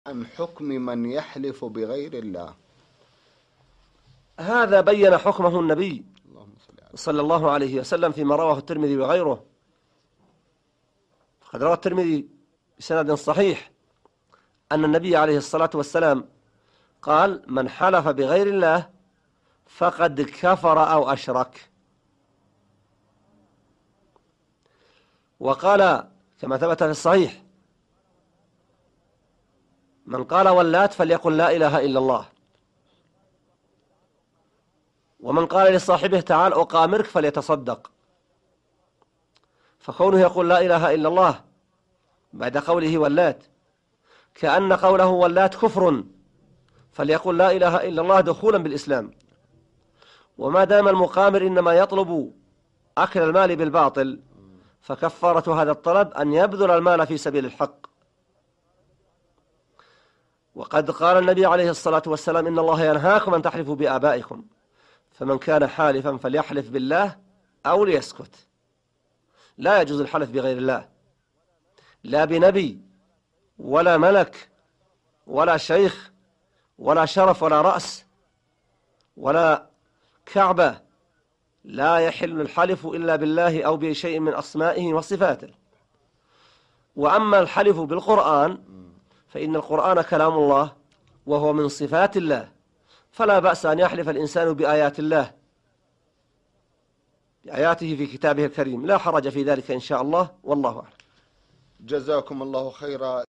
عن حكم من يحلف بغير الله. هذا بين حكمه النبي اللهم صل على صلى الله عليه وسلم فيما رواه الترمذي وغيره. فقد روى الترمذي بسند صحيح أن النبي عليه الصلاة والسلام قال: من حلف بغير الله فقد كفر أو أشرك. وقال كما ثبت في الصحيح: من قال واللات فليقل لا إله إلا الله. ومن قال لصاحبه تعال أقامرك فليتصدق. فكونه يقول لا إله إلا الله بعد قوله واللات كأن قوله واللات كفر، فليقول لا إله إلا الله دخولا بالإسلام. وما دام المقامر إنما يطلب أكل المال بالباطل، فكفارة هذا الطلب أن يبذل المال في سبيل الحق. وقد قال النبي عليه الصلاة والسلام: إن الله ينهاكم أن تحلفوا بآبائكم، فمن كان حالفا فليحلف بالله أو ليسكت. لا يجوز الحلف بغير الله، لا بنبي ولا ملك ولا شيخ ولا شرف ولا رأس ولا كعبة. لا يحل الحلف إلا بالله أو بشيء من أسمائه وصفاته. وأما الحلف بالقرآن فإن القرآن كلام الله وهو من صفات الله، فلا بأس أن يحلف الإنسان بآيات الله، بآياته في كتابه الكريم، لا حرج في ذلك إن شاء الله، والله أعلم. جزاكم الله خيرا.